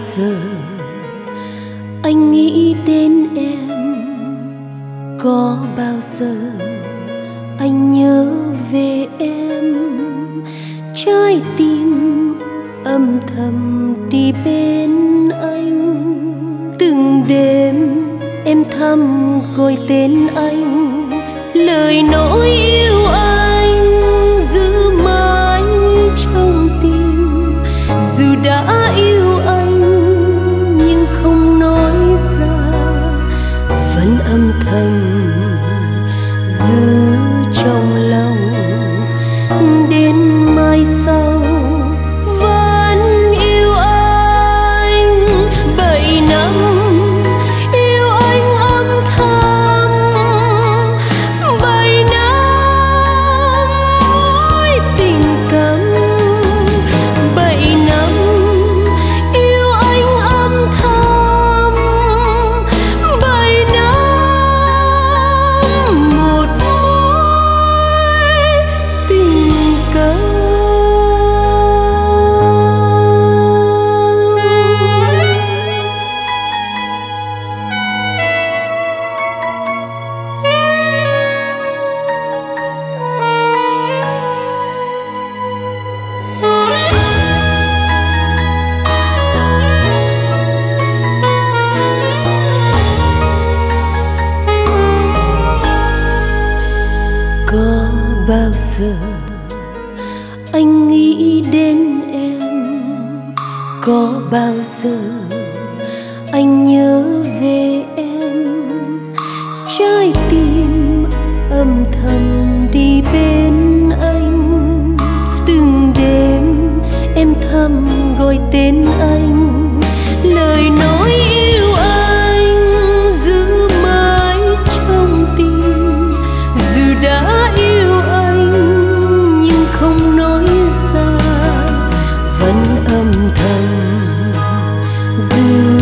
giờ anh nghĩ đến em? Có bao giờ anh nhớ về em? Trái tim âm thầm đi bên anh. Từng đêm em thầm gọi tên anh, lời nói yêu anh giữ mãi trong tim. Dù đã yêu anh nhưng không nói ra, vẫn âm thầm giữ trong lòng. Đến mai sau vẫn yêu anh. 7 năm yêu anh âm thầm, 7 năm mối tình cấm. 7 năm yêu anh âm thầm, 7 năm một mối tình cấm. Có bao giờ anh nghĩ đến em? Có bao giờ anh nhớ về em? Trái tim âm thầm đi bên anh. Từng đêm em thầm gọi tên anh, lời nói yêu anh giữ mãi trong tim. Dù đã yêu anh nhưng không nói ra, vẫn âm thầm giữ